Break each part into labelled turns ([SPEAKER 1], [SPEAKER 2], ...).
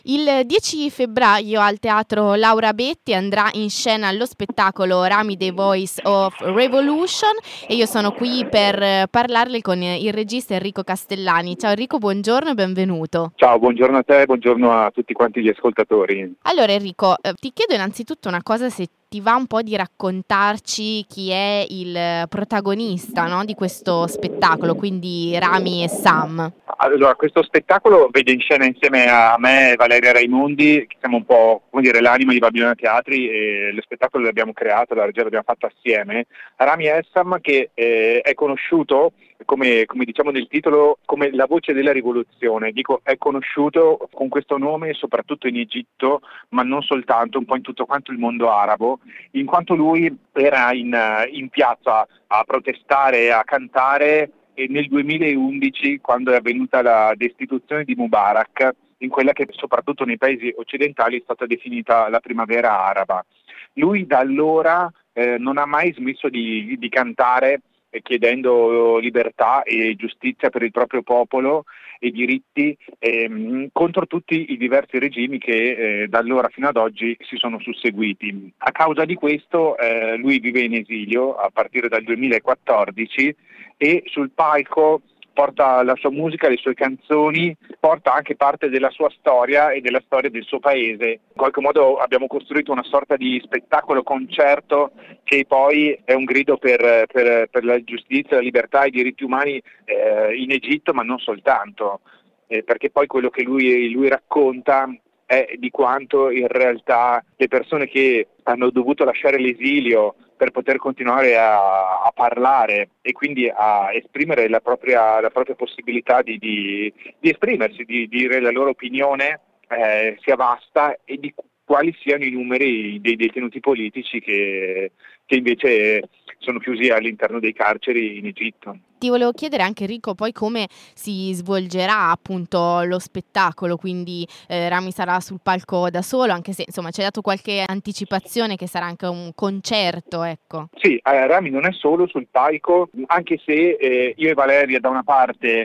[SPEAKER 1] Il 10 febbraio al Teatro Laura Betti andrà in scena lo spettacolo Rami The Voice of Revolution e io sono qui per parlarle con il regista Enrico Castellani. Ciao Enrico, buongiorno e benvenuto.
[SPEAKER 2] Ciao, buongiorno a te, buongiorno a tutti quanti gli ascoltatori.
[SPEAKER 1] Allora Enrico, ti chiedo innanzitutto una cosa, se ti va un po' di raccontarci chi è il protagonista, no, di questo spettacolo, quindi Rami e Sam.
[SPEAKER 2] Allora, questo spettacolo vede in scena insieme a me e Valeria Raimondi, che siamo un po', come dire, l'anima di Babilonia Teatri, e lo spettacolo l'abbiamo creato, la regia l'abbiamo fatto assieme. Rami Essam, che è conosciuto, come diciamo nel titolo, come la voce della rivoluzione. Dico, è conosciuto con questo nome soprattutto in Egitto, ma non soltanto, un po' in tutto quanto il mondo arabo, in quanto lui era in piazza a protestare, a cantare, e nel 2011, quando è avvenuta la destituzione di Mubarak, in quella che soprattutto nei paesi occidentali è stata definita la primavera araba. Lui da allora non ha mai smesso di cantare, chiedendo libertà e giustizia per il proprio popolo e diritti contro tutti i diversi regimi che da allora fino ad oggi si sono susseguiti. A causa di questo lui vive in esilio a partire dal 2014 e sul palco porta la sua musica, le sue canzoni, porta anche parte della sua storia e della storia del suo paese. In qualche modo abbiamo costruito una sorta di spettacolo concerto che poi è un grido per la giustizia, la libertà e i diritti umani in Egitto, ma non soltanto, perché poi quello che lui racconta è di quanto in realtà le persone che hanno dovuto lasciare l'esilio per poter continuare a parlare e quindi a esprimere la propria possibilità di esprimersi, di dire la loro opinione, sia vasta, e di quali siano i numeri dei detenuti politici che invece sono chiusi all'interno dei carceri in Egitto.
[SPEAKER 1] Ti volevo chiedere anche Enrico poi come si svolgerà appunto lo spettacolo, quindi Rami sarà sul palco da solo, anche se insomma ci hai dato qualche anticipazione che sarà anche un concerto, ecco.
[SPEAKER 2] Sì, Rami non è solo sul palco, anche se io e Valeria da una parte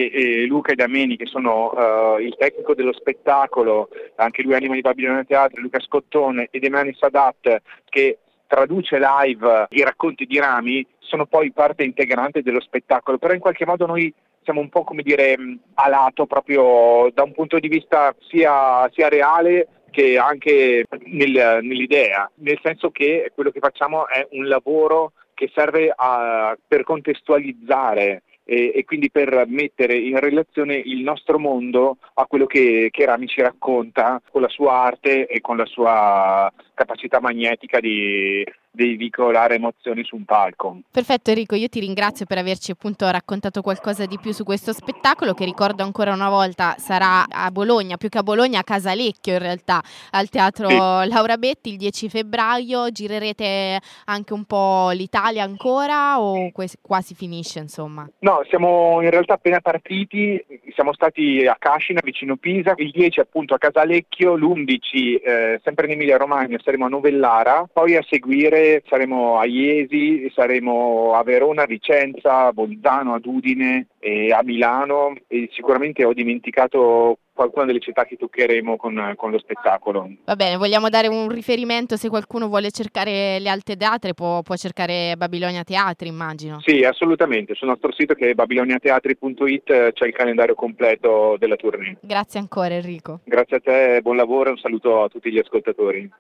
[SPEAKER 2] e Luca e Dameni, che sono il tecnico dello spettacolo, anche lui anima di Babilonia Teatri, Luca Scottone e Demani Sadat, che traduce live i racconti di Rami, sono poi parte integrante dello spettacolo, però in qualche modo noi siamo un po', come dire, a lato proprio da un punto di vista sia reale che anche nell'idea, nel senso che quello che facciamo è un lavoro che serve per contestualizzare e quindi per mettere in relazione il nostro mondo a quello che Rami ci racconta con la sua arte e con la sua capacità magnetica di veicolare emozioni su un palco.
[SPEAKER 1] Perfetto Enrico, io ti ringrazio per averci appunto raccontato qualcosa di più su questo spettacolo che, ricordo ancora una volta, sarà a Bologna, più che a Bologna a Casalecchio in realtà, al Teatro
[SPEAKER 2] Sì.
[SPEAKER 1] Laura Betti il 10 febbraio. Girerete anche un po' l'Italia ancora o qua si finisce insomma?
[SPEAKER 2] No, siamo in realtà appena partiti, siamo stati a Cascina vicino Pisa, il 10 appunto a Casalecchio, l'11 sempre in Emilia Romagna saremo a Novellara, poi a seguire saremo a Iesi, saremo a Verona, a Vicenza, a Bolzano, ad Udine e a Milano, e sicuramente ho dimenticato qualcuna delle città che toccheremo con lo spettacolo.
[SPEAKER 1] Va bene, vogliamo dare un riferimento, se qualcuno vuole cercare le altre date può cercare Babilonia Teatri, immagino.
[SPEAKER 2] Sì, assolutamente, sul nostro sito che è babiloniateatri.it c'è il calendario completo della tournée.
[SPEAKER 1] Grazie ancora Enrico.
[SPEAKER 2] Grazie a te, buon lavoro e un saluto a tutti gli ascoltatori.